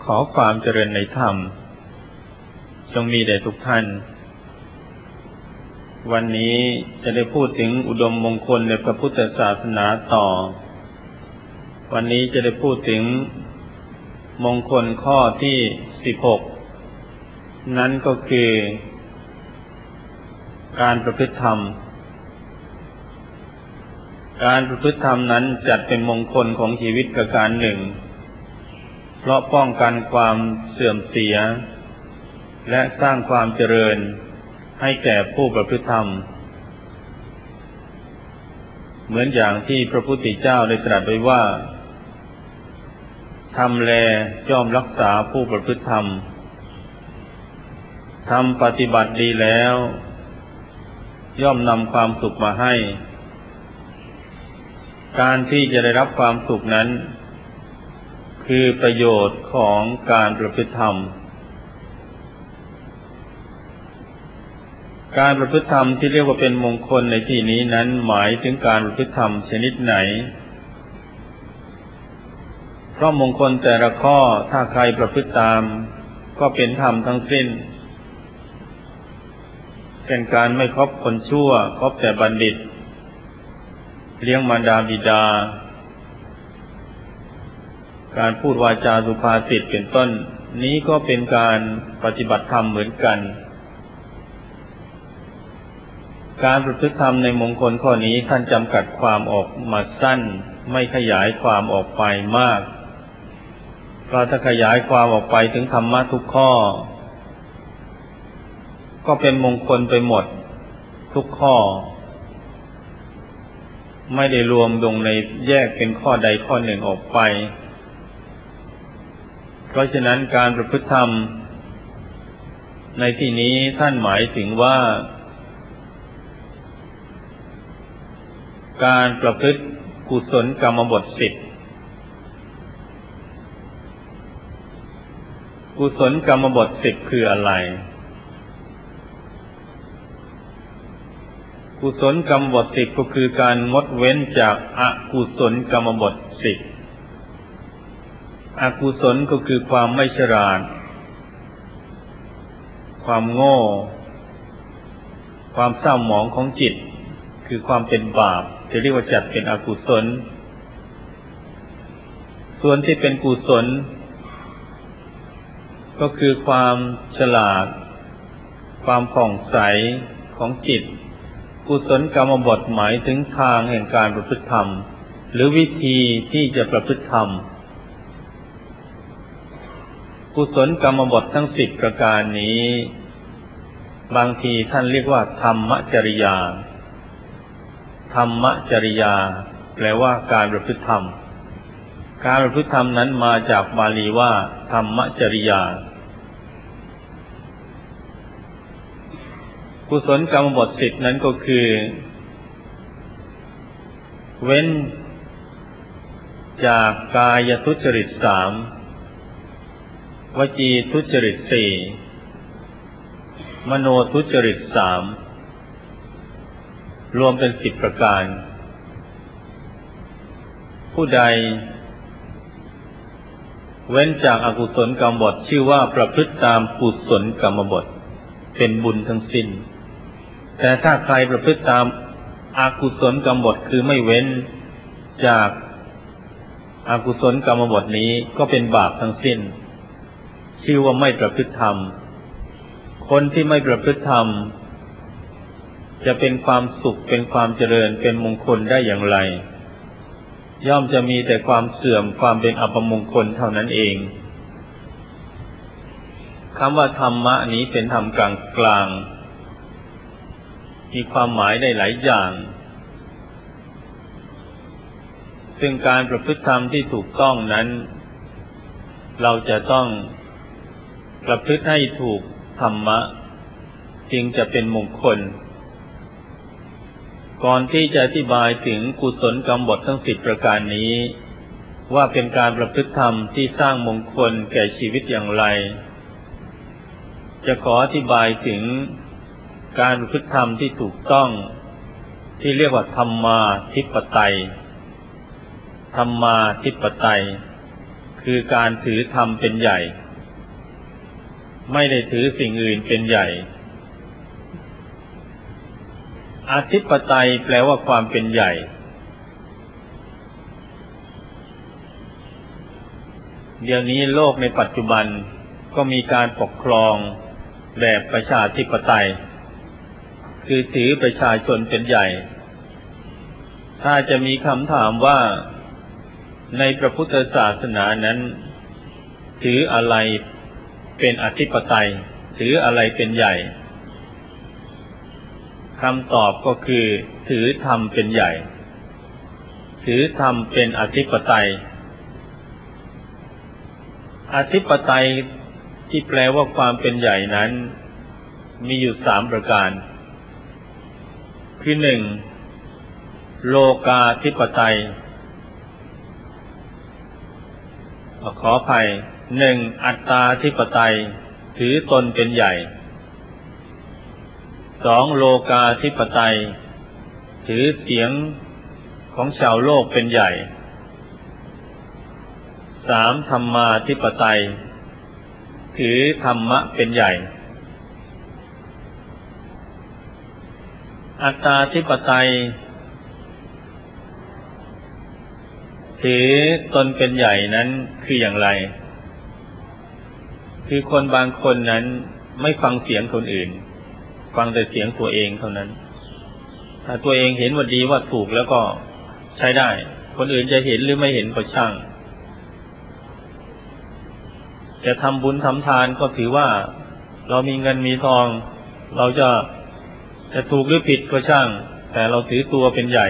ขอความเจริญในธรรมจงมีแด่ทุกท่านวันนี้จะได้พูดถึงอุดมมงคลในพระพุทธศาสนาต่อวันนี้จะได้พูดถึงมงคลข้อที่16นั้นก็คือการประพฤติธรรมการประพฤติธรรมนั้นจัดเป็นมงคลของชีวิตประการหนึ่งเพราะป้องกันความเสื่อมเสียและสร้างความเจริญให้แก่ผู้ประพฤติธรรมเหมือนอย่างที่พระพุทธเจ้าได้ตรัสไว้ว่าธรรมแลย่อมรักษาผู้ประพฤติธรรมธรรมปฏิบัติดีแล้วย่อมนำความสุขมาให้การที่จะได้รับความสุขนั้นคือประโยชน์ของการประพฤติธรรมการประพฤติธรรมที่เรียกว่าเป็นมงคลในที่นี้นั้นหมายถึงการประพฤติธรรมชนิดไหนเพราะมงคลแต่ละข้อถ้าใครประพฤติตามก็เป็นธรรมทั้งสิ้นเช่นการไม่คบคนชั่วคบแต่บัณฑิตเลี้ยงมารดาบิดาการพูดวาจาสุภาษิตเป็นต้นนี้ก็เป็นการปฏิบัติธรรมเหมือนกันการประพฤติธรรมในมงคลข้อนี้ท่านจำกัดความออกมาสั้นไม่ขยายความออกไปมากเพราะถ้าขยายความออกไปถึงธรรมะทุกข้อก็เป็นมงคลไปหมดทุกข้อไม่ได้รวมลงในแยกเป็นข้อใดข้อหนึ่งออกไปเพราะฉะนั้นการประพฤติธรรมในที่นี้ท่านหมายถึงว่าการประพฤติกุศลกรรมบท10กุศลกรรมบท10คืออะไรกุศลกรรมบท10ก็คือการงดเว้นจากอกุศลกรรมบท10อกุศลก็คือความไม่ฉลาดความโง่ความเศร้าหมองของจิตคือความเป็นบาปจะเรียกว่าจัดเป็นอกุศลส่วนที่เป็นกุศลก็คือความฉลาดความผ่องใสของจิตกุศลกรรมบทหมายถึงทางแห่งการประพฤติธรรมหรือวิธีที่จะประพฤติธรรมกุศลกรรมบททั้ง10ประการนี้บางทีท่านเรียกว่าธรรมจริยาธรรมจริยาแปลว่าการประพฤติธรรมการประพฤติธรรมนั้นมาจากบาลีว่าธรรมจริยากุศลกรรมบท10นั้นก็คือเว้นจากกายทุจริต3วจีทุจริต4มโนทุจริต3รวมเป็น10ประการผู้ใดเว้นจากอกุศลกรรมบทชื่อว่าประพฤติตามกุศลกรรมบทเป็นบุญทั้งสิ้นแต่ถ้าใครประพฤติตามอกุศลกรรมบทคือไม่เว้นจากอกุศลกรรมบทนี้ก็เป็นบาปทั้งสิ้นชื่อว่าไม่ประพฤติธรรมคนที่ไม่ประพฤติธรรมจะเป็นความสุขเป็นความเจริญเป็นมงคลได้อย่างไรย่อมจะมีแต่ความเสื่อมความเป็นอัปมงคลเท่านั้นเองคำว่าธรรมะนี้เป็นธรรมกลางมีความหมายได้หลายอย่างซึ่งการประพฤติธรรมที่ถูกต้องนั้นเราจะต้องประพฤติให้ถูกธรรมะจึงจะเป็นมงคลก่อนที่จะอธิบายถึงกุศลกรรมบททั้ง10ประการนี้ว่าเป็นการประพฤติธรรมที่สร้างมงคลแก่ชีวิตอย่างไรจะขออธิบายถึงการประพฤติธรรมที่ถูกต้องที่เรียกว่าธรรมาธิปไตยธรรมาธิปไตยคคือการถือธรรมเป็นใหญ่ไม่ได้ถือสิ่งอื่นเป็นใหญ่อธิปไตยแปลว่าความเป็นใหญ่เดี๋ยวนี้โลกในปัจจุบันก็มีการปกครองแบบประชาธิปไตยคือถือประชาชนเป็นใหญ่ถ้าจะมีคำถามว่าในพระพุทธศาสนานั้นถืออะไรเป็นอธิปไตยถืออะไรเป็นใหญ่คำตอบก็คือถือธรรมเป็นใหญ่ถือธรรมเป็นอธิปไตยอธิปไตยที่แปลว่าความเป็นใหญ่นั้นมีอยู่3ประการคือ 1. โลกาธิปไตยขออภัย 1. อัตตาธิปไตยถือตนเป็นใหญ่ 2. โลกาธิปไตยถือเสียงของชาวโลกเป็นใหญ่ 3. ธรรมาธิปไตยถือธรรมะเป็นใหญ่อัตตาธิปไตยถือตนเป็นใหญ่นั้นคืออย่างไรคือคนบางคนนั้นไม่ฟังเสียงคนอื่นฟังแต่เสียงตัวเองเท่านั้นถ้าตัวเองเห็นว่าดีว่าถูกแล้วก็ใช้ได้คนอื่นจะเห็นหรือไม่เห็นก็ช่างจะทำบุญทำทานก็ถือว่าเรามีเงินมีทองเราจะถูกหรือผิดก็ช่างแต่เราถือตัวเป็นใหญ่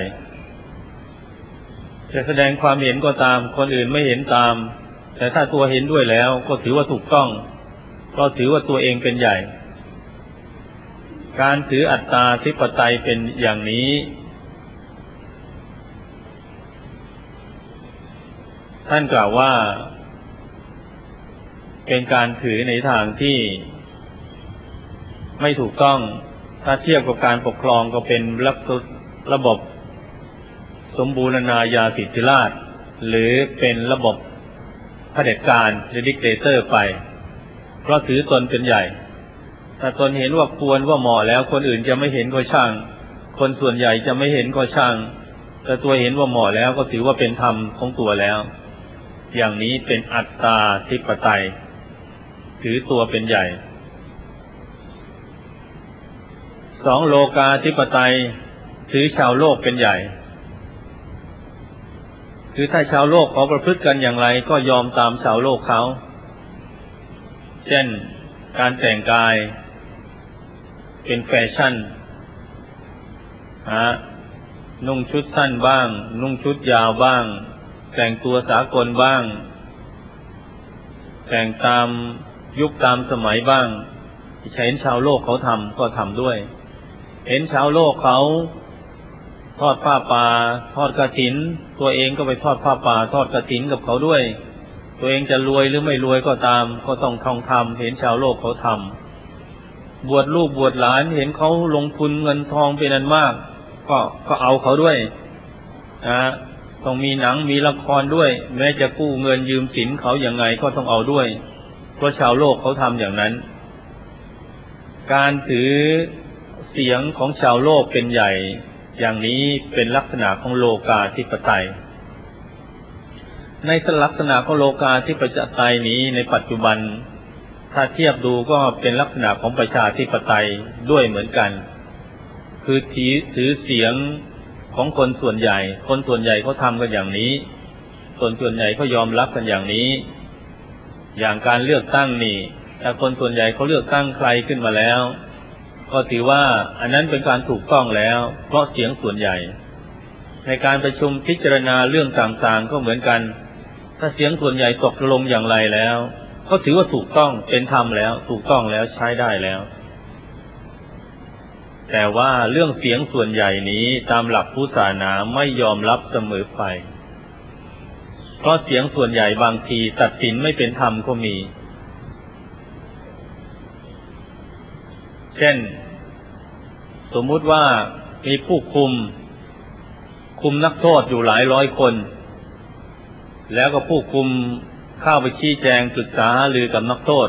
จะแสดงความเห็นก็ตามคนอื่นไม่เห็นตามแต่ถ้าตัวเห็นด้วยแล้วก็ถือว่าถูกต้องเพราะถือว่าตัวเองเป็นใหญ่การถืออัตตาธิปไตยเป็นอย่างนี้ท่านกล่าวว่าเป็นการถือในทางที่ไม่ถูกต้องถ้าเทียบกับการปกครองก็เป็นระบบสมบูรณาญาสิทธิราชย์หรือเป็นระบบเผด็จการหรือดิกเตเตอร์ไปเพราะถือตนเป็นใหญ่ถ้าตนเห็นว่าควรว่าเหมาะแล้วคนอื่นจะไม่เห็นก็ช่างคนส่วนใหญ่จะไม่เห็นก็ช่างแต่ตัวเห็นว่าเหมาะแล้วก็ถือว่าเป็นธรรมของตัวแล้วอย่างนี้เป็นอัตตาธิปไตยถือตัวเป็นใหญ่ 2. โลกาธิปไตยถือชาวโลกเป็นใหญ่คือถ้าชาวโลกเขาประพฤติกันอย่างไรก็ยอมตามชาวโลกเขาเช่นการแต่งกายเป็นแฟชั่นนุ่งชุดสั้นบ้างนุ่งชุดยาวบ้างแต่งตัวสากลบ้างแต่งตามยุคตามสมัยบ้างเห็นชาวโลกเขาทำก็ทำด้วยเห็นชาวโลกเขาทอดผ้าป่าทอดกฐินตัวเองก็ไปทอดผ้าป่าทอดกฐินกับเขาด้วยตัวเองจะรวยหรือไม่รวยก็ตามก็ต้องทำเห็นชาวโลกเขาทำบวชลูกบวชหลานเห็นเขาลงทุนเงินทองเป็นอันมากก็เอาเขาด้วยต้องมีหนังมีละครด้วยแม้จะกู้เงินยืมสินเขาอย่างไงก็ต้องเอาด้วยเพราะชาวโลกเขาทำอย่างนั้นการถือเสียงของชาวโลกเป็นใหญ่อย่างนี้เป็นลักษณะของโลกาธิปไตยในลักษณะของโลกาธิปไตยนี้ในปัจจุบันถ้าเทียบดูก็เป็นลักษณะของประชาธิปไตยด้วยเหมือนกันคือถือเสียงของคนส่วนใหญ่คนส่วนใหญ่เขาทำกันอย่างนี้ส่วนใหญ่เขายอมรับกันอย่างนี้อย่างการเลือกตั้งนี่ถ้าคนส่วนใหญ่เขาเลือกตั้งใครขึ้นมาแล้วก็ถือว่าอันนั้นเป็นการถูกต้องแล้วเพราะเสียงส่วนใหญ่ในการประชุมพิจารณาเรื่องต่างๆก็เหมือนกันถ้าเสียงส่วนใหญ่ตกลงอย่างไรแล้วก็ถือว่าถูกต้องเป็นธรรมแล้วถูกต้องแล้วใช้ได้แล้วแต่ว่าเรื่องเสียงส่วนใหญ่นี้ตามหลักพุทธศาสนาไม่ยอมรับเสมอไปเพราะเสียงส่วนใหญ่บางทีตัดสินไม่เป็นธรรมก็มีเช่นสมมุติว่ามีผู้คุมนักโทษอยู่หลายร้อยคนแล้วก็ผู้คุมเข้าไปชี้แจงปรึกษาหารือกับนักโทษ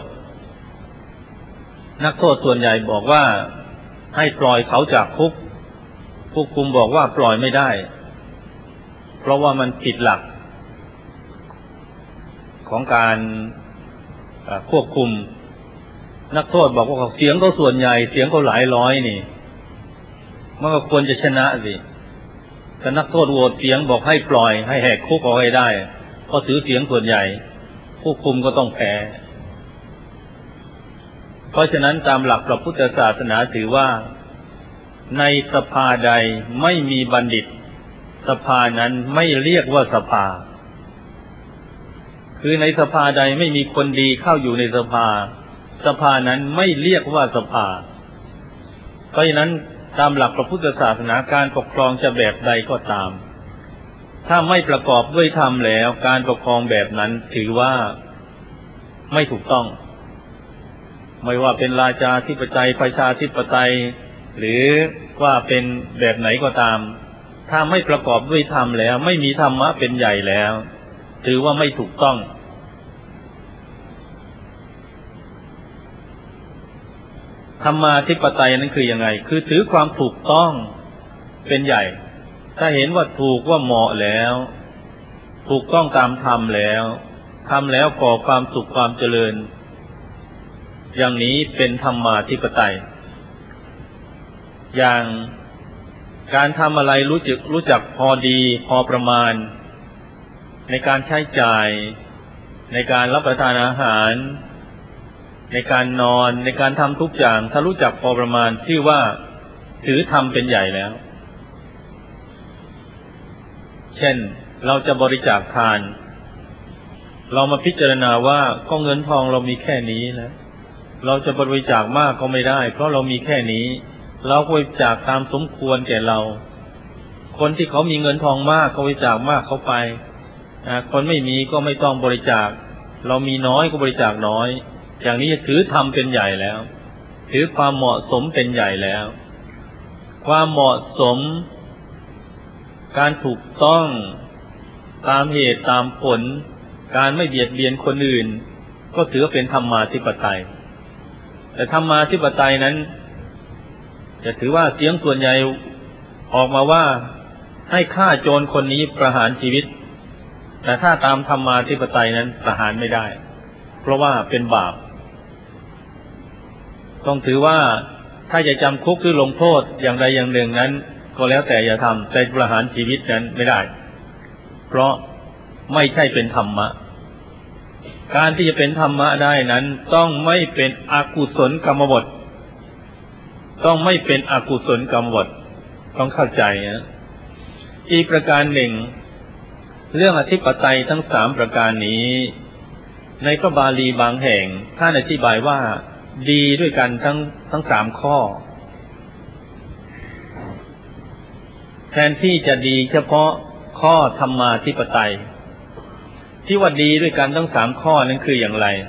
ส่วนใหญ่บอกว่าให้ปล่อยเขาจากคุกผู้คุมบอกว่าปล่อยไม่ได้เพราะว่ามันผิดหลักของการควบคุมนักโทษบอกว่าเสียงเขาส่วนใหญ่เสียงเขาหลายร้อยนี่มันก็ควรจะชนะสิแต่นักโทษโหวตเสียงบอกให้ปล่อยให้แหกคุกออกให้ได้เพราะถือเสียงส่วนใหญ่ผู้คุมก็ต้องแพ้เพราะฉะนั้นตามหลักพระพุทธศาสนาถือว่าในสภาใดไม่มีบัณฑิตสภานั้นไม่เรียกว่าสภาคือในสภาใดไม่มีคนดีเข้าอยู่ในสภานั้นไม่เรียกว่าสภาเพราะฉะนั้นตามหลักพระพุทธศาสนาการปกครองจะแบบใดก็ตามถ้าไม่ประกอบด้วยธรรมแล้วการปกครองแบบนั้นถือว่าไม่ถูกต้องไม่ว่าเป็นราชาธิปไตยประชาธิปไตยหรือว่าเป็นแบบไหนก็ตามถ้าไม่ประกอบด้วยธรรมแล้วไม่มีธรรมะเป็นใหญ่แล้วถือว่าไม่ถูกต้องธรรมาธิปไตยนั้นคือยังไงคือถือความถูกต้องเป็นใหญ่ถ้าเห็นว่าถูกว่าเหมาะแล้วถูกต้องตามธรรมแล้วทำแล้วก่อความสุขความเจริญอย่างนี้เป็นธรรมาธิปไตยอย่างการทำอะไรรู้จักพอดีพอประมาณในการใช้จ่ายในการรับประทานอาหารในการนอนในการทำทุกอย่างถ้ารู้จักพอประมาณชื่อว่าถือธรรมเป็นใหญ่แล้วเช่นเราจะบริจาคทานเรามาพิจารณาว่าก็เงินทองเรามีแค่นี้แล้วเราจะบริจาคมากก็ไม่ได้เพราะเรามีแค่นี้เราบริจาคตามสมควรแก่เราคนที่เขามีเงินทองมากก็บริจาคมากเขาไปคนไม่มีก็ไม่ต้องบริจาคเรามีน้อยก็บริจาคน้อยอย่างนี้ถือธรรมเป็นใหญ่แล้วถือความเหมาะสมเป็นใหญ่แล้วความเหมาะสมการถูกต้องตามเหตุตามผลการไม่เบียดเบียนคนอื่นก็ถือเป็นธรรมาธิปไตยแต่ธรรมาธิปไตยนั้นจะถือว่าเสียงส่วนใหญ่ออกมาว่าให้ฆ่าโจรคนนี้ประหารชีวิตแต่ถ้าตามธรรมาธิปไตยนั้นประหารไม่ได้เพราะว่าเป็นบาปต้องถือว่าถ้าจะจำคุกหรือลงโทษอย่างใดอย่างหนึ่งนั้นก็แล้วแต่อย่าทำแต่ประหารชีวิตนั้นไม่ได้เพราะไม่ใช่เป็นธรรมะการที่จะเป็นธรรมะได้นั้นต้องไม่เป็นอกุศลกรรมบทต้องไม่เป็นอกุศลกรรมบทต้องเข้าใจนะอีกประการหนึ่งเรื่องอธิปไตยทั้งสามประการนี้ในพระบาลีบางแห่งท่านอธิบายว่าดีด้วยกันทั้งสามข้อแทนที่จะดีเฉพาะข้อธรรมาธิปไตยที่ว่าดีด้วยกันทั้งสามข้อนั้นคืออย่างไร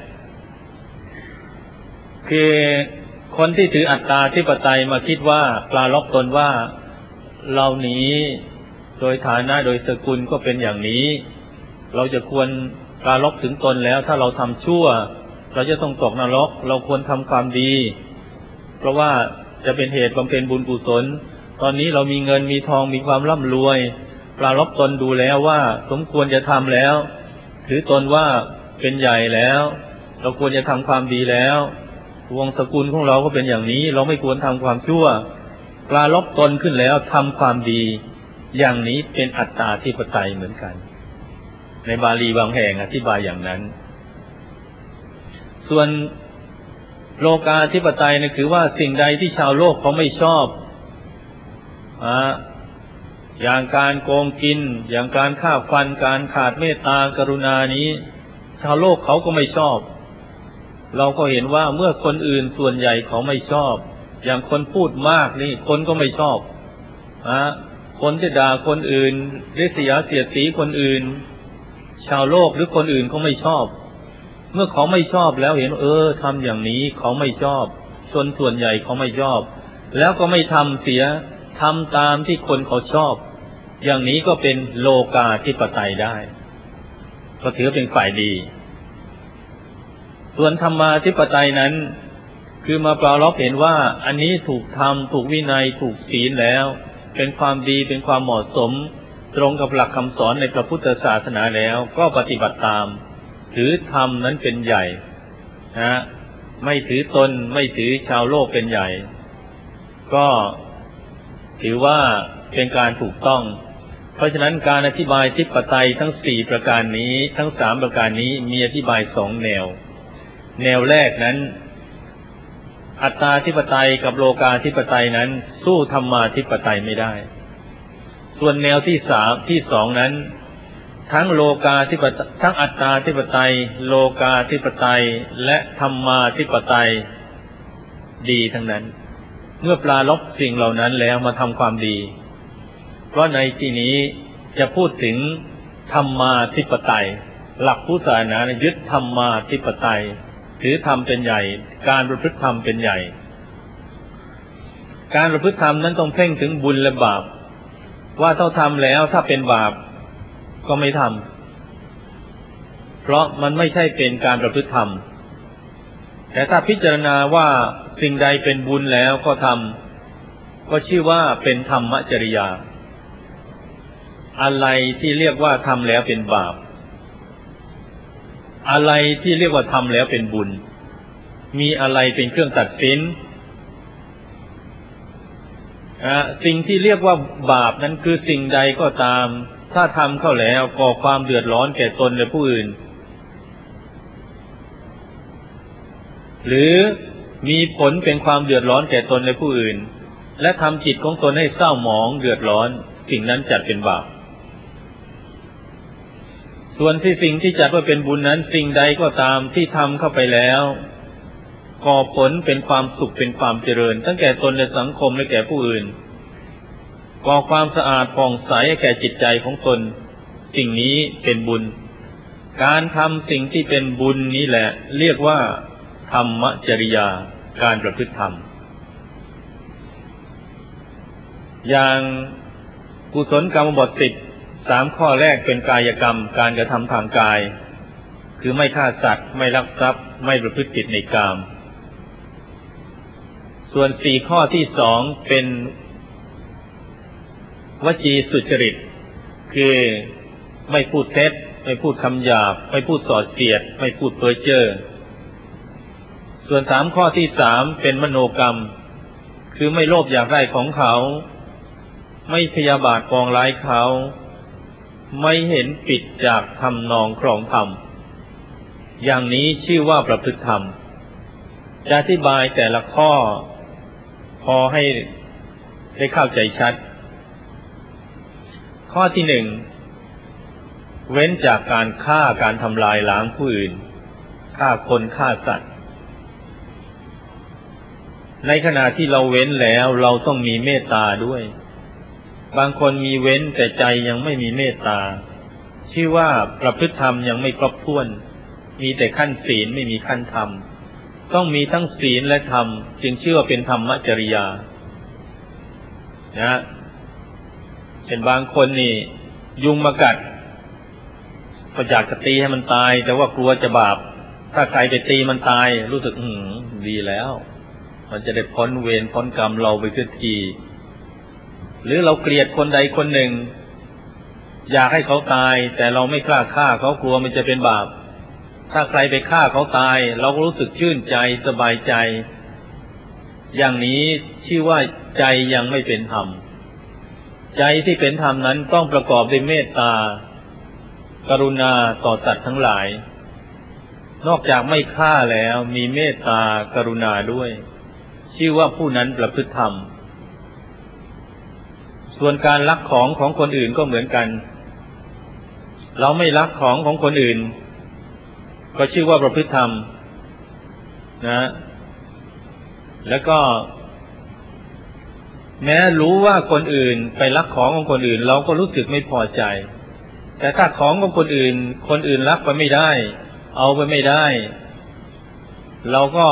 คือคนที่ถืออัตตาธิปไตยมาคิดว่าปลาล็อกตนว่าเรานี้โดยฐานะโดยสกุลก็เป็นอย่างนี้เราจะควรปลาล็อกถึงตนแล้วถ้าเราทำชั่วเราจะต้องตกนรกเราควรทำความดีเพราะว่าจะเป็นเหตุบำเพ็ญบุญกุศลตอนนี้เรามีเงินมีทองมีความร่ำรวยปลาล็อกตนดูแล้วว่าสมควรจะทำแล้วถือตนว่าเป็นใหญ่แล้วเราควรจะทำความดีแล้ววงศกุลของเราก็เป็นอย่างนี้เราไม่ควรทำความชั่วปลาล็อกตนขึ้นแล้วทำความดีอย่างนี้เป็นอัตตาธิปไตยเหมือนกันในบาลีบางแห่งอธิบายอย่างนั้นส่วนโลกาธิปไตยนี่คือว่าสิ่งใดที่ชาวโลกเขาไม่ชอบอย่างการโกงกินอย่างการฆ่าฟันการขาดเมตตากรุณานี้ชาวโลกเขาก็ไม่ชอบเราก็เห็นว่าเมื่อคนอื่นส่วนใหญ่เขาไม่ชอบอย่างคนพูดมากนี่คนก็ไม่ชอบคนที่ด่าคนอื่นริษยาเสียดสีคนอื่นชาวโลกหรือคนอื่นเขาไม่ชอบเมื่อเขาไม่ชอบแล้วเห็นทำอย่างนี้เขาไม่ชอบชนส่วนใหญ่เขาไม่ชอบแล้วก็ไม่ทำเสียทำตามที่คนเขาชอบอย่างนี้ก็เป็นโลกาธิปไตยได้ก็ถือเป็นฝ่ายดีส่วนธรรมาธิปไตยนั้นคือมาปรารภเห็นว่าอันนี้ถูกธรรมถูกวินัยถูกศีลแล้วเป็นความดีเป็นความเหมาะสมตรงกับหลักคำสอนในพระพุทธศาสนาแล้วก็ปฏิบัติตามถือธรรมนั้นเป็นใหญ่นะไม่ถือตนไม่ถือชาวโลกเป็นใหญ่ก็ถือว่าเป็นการถูกต้องเพราะฉะนั้นการอธิบายอธิปไตยทั้ง4ประการนี้ทั้ง3ประการนี้มีอธิบาย2แนวแนวแรกนั้นอัตตาธิปไตยกับโลกาธิปไตยนั้นสู้ธรรมาธิปไตยไม่ได้ส่วนแนวที่สองนั้นทั้งโลกาธิปไตยทั้งอัตตาธิปไตยโลกาธิปไตยและธรรมาธิปไตยดีทั้งนั้นเมื่อปราลบสิ่งเหล่านั้นแล้วมาทำความดีเพราะในที่นี้จะพูดถึงธรรมาธิปไตยหลักพุทธศาสนายึดธรรมาธิปไตยถือธรรมเป็นใหญ่การประพฤติธรรมเป็นใหญ่การประพฤติธรรมนั้นต้องเพ่งถึงบุญและบาปว่าถ้าทำแล้วถ้าเป็นบาปก็ไม่ทำเพราะมันไม่ใช่เป็นการประพฤติธรรมแต่ถ้าพิจารณาว่าสิ่งใดเป็นบุญแล้วก็ทำก็ชื่อว่าเป็นธรรมจริยาอะไรที่เรียกว่าทำแล้วเป็นบาปอะไรที่เรียกว่าทำแล้วเป็นบุญมีอะไรเป็นเครื่องตัดสินสิ่งที่เรียกว่าบาปนั้นคือสิ่งใดก็ตามถ้าทำเข้าแล้วก่อความเดือดร้อนแก่ตนและผู้อื่นหรือมีผลเป็นความเดือดร้อนแก่ตนและผู้อื่นและทำจิตของตนให้เศร้าหมองเดือดร้อนสิ่งนั้นจัดเป็นบาปส่วนที่สิ่งที่จัดว่าเป็นบุญนั้นสิ่งใดก็ตามที่ทำเข้าไปแล้วก่อผลเป็นความสุขเป็นความเจริญทั้งแก่ตนและสังคมและแก่ผู้อื่นก่อความสะอาดผ่องใสแก่จิตใจของตนสิ่งนี้เป็นบุญการทำสิ่งที่เป็นบุญนี้แหละเรียกว่าธรรมจริยาการประพฤติธรรมอย่างกุศลกรรมบท3ข้อแรกเป็นกายกรรมการกระทำทางกายคือไม่ฆ่าสัตว์ไม่ลักทรัพย์ไม่ประพฤติผิดในกามส่วน4ข้อที่2เป็นวจีสุจริตคือไม่พูดเท็จไม่พูดคำหยาบไม่พูดส่อเสียดไม่พูดเพ้อเจ้อส่วน3ข้อที่3เป็นมโนกรรมคือไม่โลภอยากได้ของเขาไม่พยาบาทปองร้ายเขาไม่เห็นผิดจากทำนองครองธรรมอย่างนี้ชื่อว่าประพฤติธรรมจะอธิบายแต่ละข้อพอให้ได้เข้าใจชัดข้อที่1เว้นจากการฆ่าการทำลายล้างผู้อื่นฆ่าคนฆ่าสัตว์ในขณะที่เราเว้นแล้วเราต้องมีเมตตาด้วยบางคนมีเว้นแต่ใจยังไม่มีเมตตาชื่อว่าประพฤติธรรมยังไม่ครบถ้วนมีแต่ขั้นศีลไม่มีขั้นธรรมต้องมีทั้งศีลและธรรมจึงชื่อว่าเป็นธรรมจริยานะเช่นบางคนนี่ยุงมากัดก็อยากจะตีให้มันตายแต่ว่ากลัวจะบาปถ้าใครไปตีมันตายรู้สึกดีแล้วมันจะได้พ้นเวรพ้นกรรมเราไปสักทีหรือเราเกลียดคนใดคนหนึ่งอยากให้เขาตายแต่เราไม่กล้าฆ่าเขากลัวมันจะเป็นบาปถ้าใครไปฆ่าเขาตายเราก็รู้สึกชื่นใจสบายใจอย่างนี้ชื่อว่าใจยังไม่เป็นธรรมใจที่เป็นธรรมนั้นต้องประกอบด้วยเมตตากรุณาต่อสัตว์ทั้งหลายนอกจากไม่ฆ่าแล้วมีเมตตากรุณาด้วยชื่อว่าผู้นั้นประพฤติธรรมส่วนการลักของของคนอื่นก็เหมือนกันเราไม่ลักของของคนอื่นก็ชื่อว่าประพฤติธรรมนะแล้วก็แม้รู้ว่าคนอื่นไปลักของของคนอื่นเราก็รู้สึกไม่พอใจแต่ถ้าของของคนอื่นลักไปไม่ได้เอาไปไม่ได้เราก็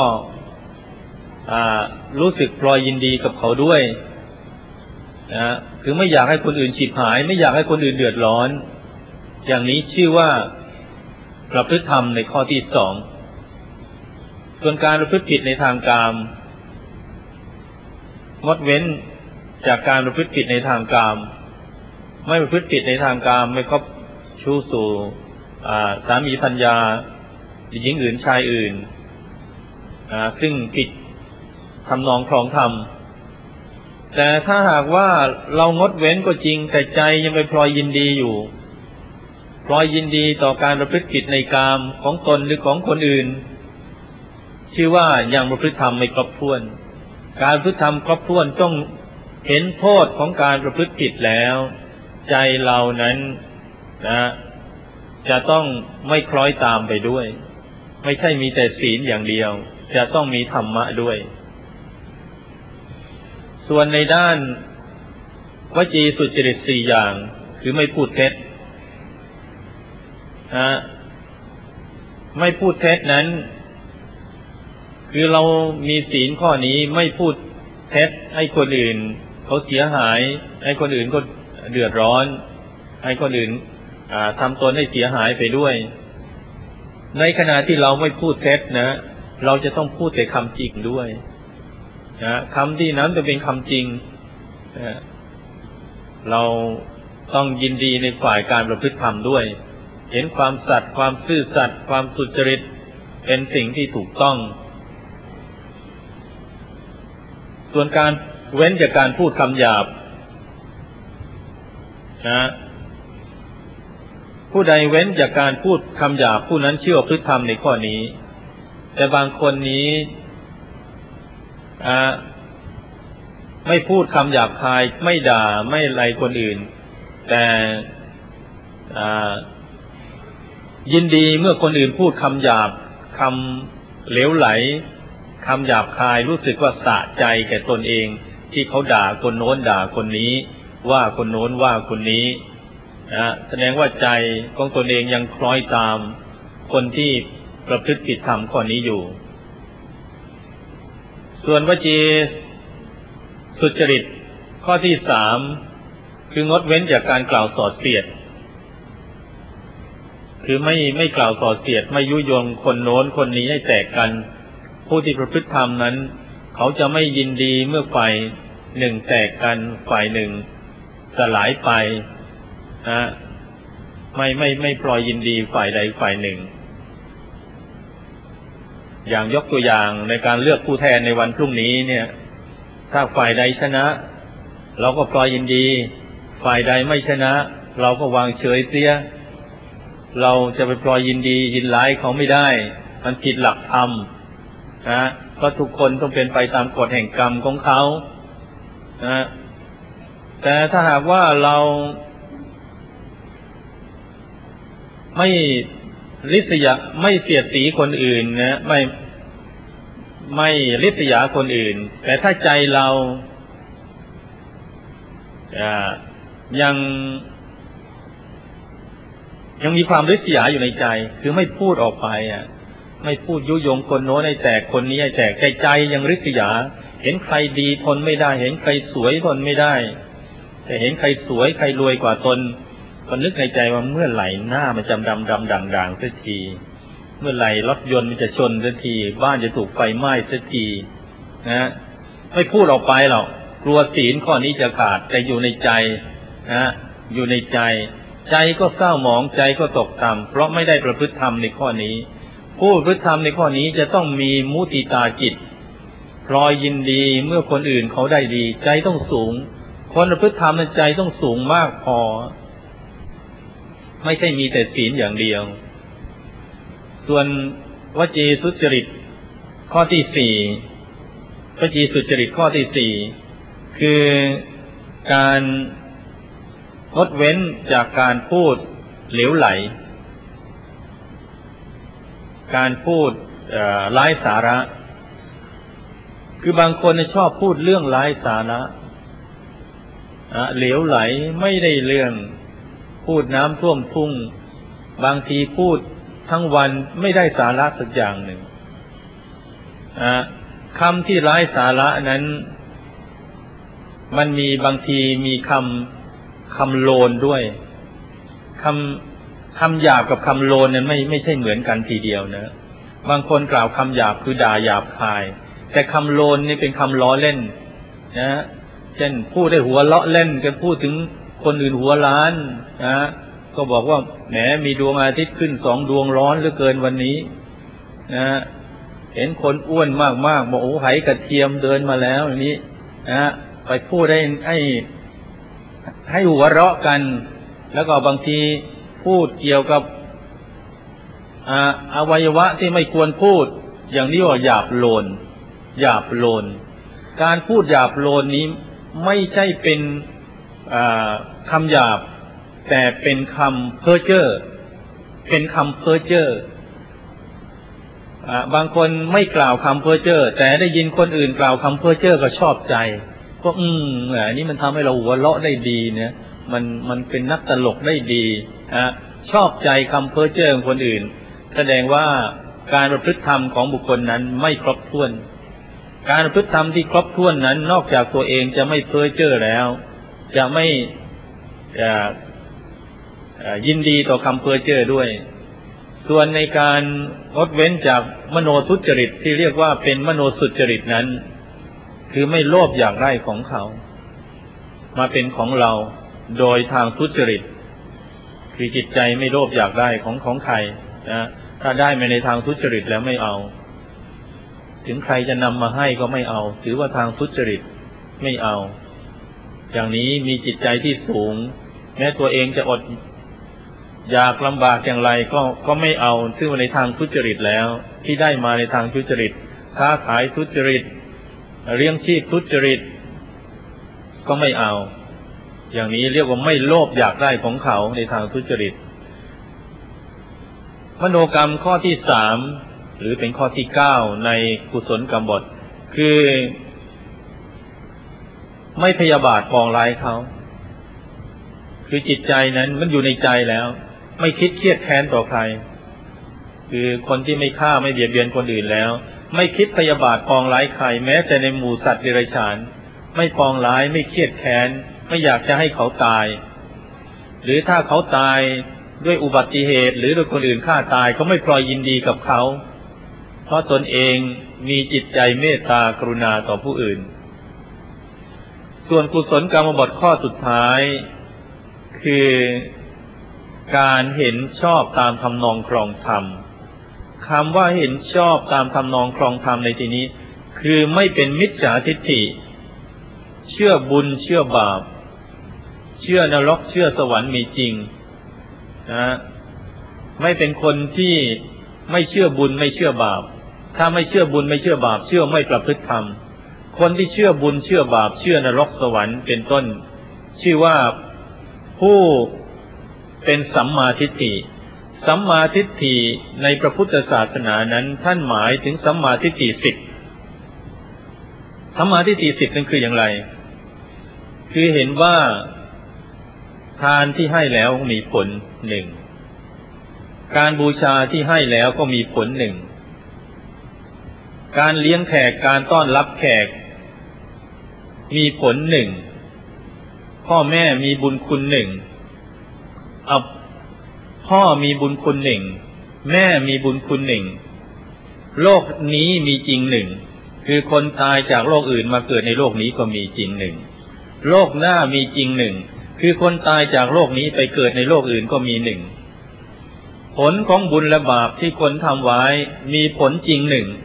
รู้สึกพลอยยินดีกับเขาด้วยนะคือไม่อยากให้คนอื่นฉิบหายไม่อยากให้คนอื่นเดือดร้อนอย่างนี้ชื่อว่าประพฤติธรรมในข้อที่ส่วนการประพฤติผิดในทางกามงดเว้นจากการประพฤติผิดในทางกามไม่ประพฤติผิดในทางกามไม่คบชู้สู่สามีภรรยาหญิงอื่นชายอื่นซึ่งผิดทำนองครองธรรมแต่ถ้าหากว่าเรางดเว้นก็จริงแต่ใจยังไปพลอยยินดีอยู่พลอยยินดีต่อการประพฤติผิดในกามของตนหรือของคนอื่นชื่อว่ายังประพฤติธรรมไม่ครบถ้วนการประพฤติธรรมครบถ้วนต้องเห็นโทษของการประพฤติผิดแล้วใจเรานั้นจะต้องไม่คล้อยตามไปด้วยไม่ใช่มีแต่ศีลอย่างเดียวจะต้องมีธรรมะด้วยส่วนในด้านวจีสุจริต4อย่างคือไม่พูดเท็จไม่พูดเท็จนั้นคือเรามีศีลข้อนี้ไม่พูดเท็จให้คนอื่นเขาเสียหายให้คนอื่นก็เดือดร้อนให้คนอื่นทำตนให้เสียหายไปด้วยในขณะที่เราไม่พูดเท็จนะเราจะต้องพูดแต่คำจริงด้วยคำที่นั้นจะเป็นคำจริงเราต้องยินดีในฝ่ายการประพฤติธรรมด้วยเห็นความสัตย์ความซื่อสัตย์ความสุจริตเป็นสิ่งที่ถูกต้องส่วนการเว้นจากการพูดคำหยาบผู้ใดเว้นจากการพูดคำหยาบผู้นั้นชื่อว่าพฤติธรรมในข้อนี้แต่บางคนนี้ไม่พูดคำหยาบคายไม่ด่าไม่ไล่คนอื่นแต่ยินดีเมื่อคนอื่นพูดคำหยาบคำเหลวไหลคำหยาบคายรู้สึกว่าสะใจแก่ตนเองที่เขาด่าคนโน้นด่าคนนี้ว่าคนโน้นว่าคนนี้แสดงว่าใจของตนเองยังคล้อยตามคนที่ประพฤติผิดธรรมข้อนี้อยู่ส่วนวจีสุจริตข้อที่3คืองดเว้นจากการกล่าวส่อเสียดคือไม่กล่าวส่อเสียดไม่ยุยงคนโน้นคนนี้ให้แตกกันผู้ที่ประพฤติธรรมนั้นเขาจะไม่ยินดีเมื่อฝ่ายหนึ่งแตกกันฝ่ายหนึ่งสลายไปไม่ปล่อยยินดีฝ่ายใดฝ่ายหนึ่งอย่างยกตัวอย่างในการเลือกผู้แทนในวันพรุ่งนี้เนี่ยถ้าฝ่ายใดชนะเราก็ปล่อยยินดีฝ่ายใดไม่ชนะเราก็วางเฉยเสียเราจะไปปล่อยยินดียินร้ายเขาไม่ได้มันผิดหลักธรรมเพราะทุกคนต้องเป็นไปตามกฎแห่งกรรมของเขาแต่ถ้าหากว่าเราไม่ริษยาไม่เสียดสีคนอื่นนะไม่ริษยาคนอื่นแต่ถ้าใจเรายังมีความริษยาอยู่ในใจคือไม่พูดออกไปไม่พูดยุยงคนโน้นให้แตกคนนี้ให้แตกใจยังริษยาเห็นใครดีทนไม่ได้เห็นใครสวยทนไม่ได้แต่เห็นใครสวยใครรวยกว่าตนก็นึกในใจว่าเมื่อไหร่หน้ามันจะดำด่างสักทีเมื่อไหร่รถยนต์มันจะชนสักทีบ้านจะถูกไฟไหม้สักทีไม่พูดออกไปหรอกกลัวศีลข้อนี้จะขาดแต่อยู่ในใจอยู่ในใจก็เศร้าหมองใจก็ตกต่ำเพราะไม่ได้ประพฤติธรรมในข้อนี้ผู้ประพฤติธรรมในข้อนี้จะต้องมีมุทิตาจิตพลอยยินดีเมื่อคนอื่นเขาได้ดีใจต้องสูงคนประพฤติธรรมในใจต้องสูงมากพอไม่ใช่มีแต่ศีลอย่างเดียวส่วนวจีสุจริตข้อที่4วจีสุจริตข้อที่4คือการงดเว้นจากการพูดเหลวไหลการพูดไร้สาระคือบางคนชอบพูดเรื่องไร้สาระเหลวไหลไม่ได้เรื่องพูดน้ำท่วมทุ่งบางทีพูดทั้งวันไม่ได้สาระสักอย่างหนึ่งคำที่ไร้สาระนั้นมันมีบางทีมีคำโลนด้วยคำหยาบกับคำโลนนั้นไม่ใช่เหมือนกันทีเดียวนะบางคนกล่าวคำหยาบคือด่าหยาบคายแต่คำโลนนี่เป็นคำล้อเล่นนะเช่นพูดได้หัวเลาะเล่นกันพูดถึงคนอื่นหัวล้านนะก็บอกว่าแหมมีดวงอาทิตย์ขึ้น2 ดวงร้อนเหลือเกินวันนี้นะเห็นคนอ้วนมากๆบอกโอ้ไหกระเทียมเดินมาแล้วอย่างนี้นะไปพูดให้หัวเราะกันแล้วก็บางทีพูดเกี่ยวกับอวัยวะที่ไม่ควรพูดอย่างนี้ว่าหยาบโลนหยาบโลนการพูดหยาบโลนนี้ไม่ใช่เป็นคำหยาบแต่เป็นคำเพ้อเจ้อเป็นคำเพ้อเจ้อบางคนไม่กล่าวคำเพ้อเจ้อแต่ได้ยินคนอื่นกล่าวคำเพ้อเจ้อก็ชอบใจก็อันนี้มันทำให้เราหัวเราะได้ดีเนี่ยมันเป็นนักตลกได้ดีชอบใจคำเพ้อเจ้อของคนอื่นแสดงว่าการประพฤติธรรมของบุคคลนั้นไม่ครบถ้วนการประพฤติธรรมที่ครบถ้วนนั้นนอกจากตัวเองจะไม่เพ้อเจ้อแล้วจะไม่ยินดีต่อคำเพ้อเจ้อด้วยส่วนในการงดเว้นจากมโนทุจริตที่เรียกว่าเป็นมโนสุจริตนั้นคือไม่โลภอยากได้ของเขามาเป็นของเราโดยทางทุจริตคือจิตใจไม่โลภอยากได้ของใครนะถ้าได้มาในทางทุจริตแล้วไม่เอาถึงใครจะนำมาให้ก็ไม่เอาถือว่าทางทุจริตไม่เอาอย่างนี้มีจิตใจที่สูงแม้ตัวเองจะอดอยากลำบากอย่างไรก็ไม่เอาซึ่งในทางทุจริตแล้วที่ได้มาในทางทุจริตค้าขายทุจริตเลี้ยงชีพทุจริตก็ไม่เอาอย่างนี้เรียกว่าไม่โลภอยากได้ของเขาในทางทุจริตมโนกรรมข้อที่3หรือเป็นข้อที่9ในกุศลกรรมบทคือไม่พยาบาทปองร้ายเขาคือจิตใจนั้นมันอยู่ในใจแล้วไม่คิดเครียดแค้นต่อใครคือคนที่ไม่ฆ่าไม่เบียดเบียนคนอื่นแล้วไม่คิดพยาบาทปองร้ายใครแม้แต่ในหมู่สัตว์เดรัจฉานไม่ปองร้ายไม่เครียดแค้นไม่อยากจะให้เขาตายหรือถ้าเขาตายด้วยอุบัติเหตุหรือโดยคนอื่นฆ่าตายเขาไม่พลอยยินดีกับเขาเพราะตนเองมีจิตใจเมตตากรุณาต่อผู้อื่นส่วนกุศลกรรมบทข้อสุดท้ายคือการเห็นชอบตามทำนองครองธรรมคำว่าเห็นชอบตามทำนองครองธรรมในที่นี้คือไม่เป็นมิจฉาทิฏฐิเชื่อบุญเชื่อบาปเชื่อนรกเชื่อสวรรค์มีจริงนะไม่เป็นคนที่ไม่เชื่อบุญไม่เชื่อบาปถ้าไม่เชื่อบุญไม่เชื่อบาปเชื่อไม่ประพฤติธรรมคนที่เชื่อบุญเชื่อบาปเชื่อนรกสวรรค์เป็นต้นชื่อว่าผู้เป็นสัมมาทิฏฐิสัมมาทิฏฐิในพระพุทธศาสนานั้นท่านหมายถึงสัมมาทิฏฐิ10สัมมาทิฏฐิ10นั้นคืออย่างไรคือเห็นว่าทานที่ให้แล้วมีผล1การบูชาที่ให้แล้วก็มีผล1การเลี้ยงแขกการต้อนรับแขกมีผล1พ่อแม่มีบุญคุณพ่อมีบุญคุณ1แม่มีบุญคุณ1โลกนี้มีจริง1คือคนตายจากโลกอื่นมาเกิดในโลกนี้ก็มีจริง1โลกหน้ามีจริง1คือคนตายจากโลกนี้ไปเกิดในโลกอื่นก็มี1ผลของบุญและบาปที่คนทำไว้มีผลจริง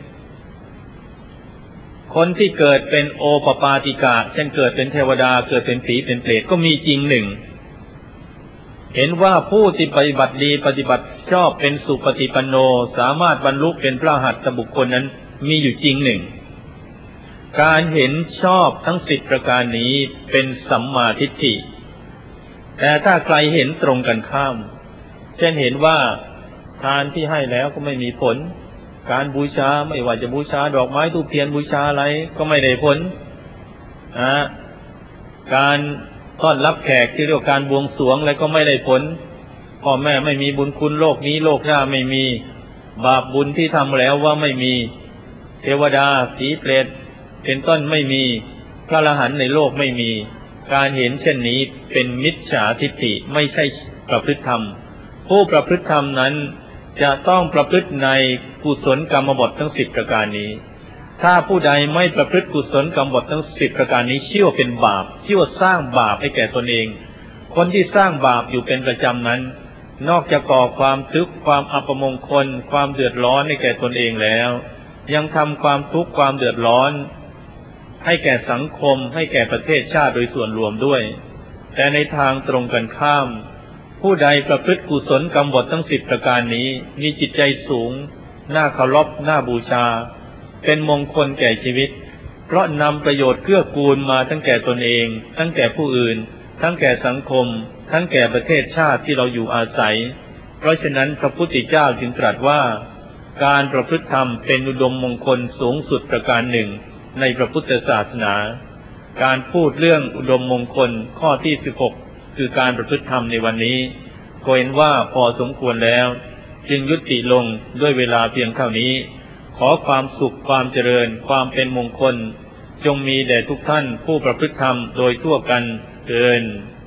1คนที่เกิดเป็นโอปปาติกะเช่นเกิดเป็นเทวดาเกิดเป็นผีเป็นเปรตก็มีจริง1เห็นว่าผู้ที่ปฏิบัติดีปฏิบัติชอบเป็นสุปฏิปันโนสามารถบรรลุเป็นพระอรหันตบุคคลนั้นมีอยู่จริง1การเห็นชอบทั้ง10ประการนี้เป็นสัมมาทิฏฐิแต่ถ้าใครเห็นตรงกันข้ามเช่นเห็นว่าทานที่ให้แล้วก็ไม่มีผลการบูชาไม่ว่าจะบูชาดอกไม้ธูปเทียนบูชาอะไรก็ไม่ได้ผลการต้อนรับแขกที่เรียกการบวงสรวงอะไรก็ไม่ได้ผลพ่อแม่ไม่มีบุญคุณโลกนี้โลกหน้าไม่มีบาปบุญที่ทำแล้วว่าไม่มีเทวดาผีเปรตเป็นต้นไม่มีพระอรหันต์ในโลกไม่มีการเห็นเช่นนี้เป็นมิจฉาทิฏฐิไม่ใช่ประพฤติธรรมผู้ประพฤติธรรมนั้นจะต้องประพฤติในกุศลกรรมบททั้ง10ประการนี้ถ้าผู้ใดไม่ประพฤติกุศลกรรมบททั้ง10ประการนี้ชื่อว่าเป็นบาปชื่อว่าสร้างบาปให้แก่ตนเองคนที่สร้างบาปอยู่เป็นประจำนั้นนอกจากก่อความทุกข์ความอัปมงคลความเดือดร้อนให้แก่ตนเองแล้วยังทำความทุกข์ความเดือดร้อนให้แก่สังคมให้แก่ประเทศชาติโดยส่วนรวมด้วยแต่ในทางตรงกันข้ามผู้ใดประพฤติกุศลกรรมบททั้ง10ประการนี้มีจิตใจสูงน่าเคารพน่าบูชาเป็นมงคลแก่ชีวิตเพราะนำประโยชน์เกื้อกูลมาทั้งแก่ตนเองทั้งแก่ผู้อื่นทั้งแก่สังคมทั้งแก่ประเทศชาติที่เราอยู่อาศัยเพราะฉะนั้นพระพุทธเจ้าจึงตรัสว่าการประพฤติธรรมเป็นอุดมมงคลสูงสุดประการหนึ่งในพระพุทธศาสนาการพูดเรื่องอุดมมงคลข้อที่16คือการประพฤติธรรมในวันนี้ก็เห็นว่าพอสมควรแล้วจึงยุติลงด้วยเวลาเพียงเท่านี้ขอความสุขความเจริญความเป็นมงคลจงมีแด่ทุกท่านผู้ประพฤติธรรมโดยทั่วกันเทอญ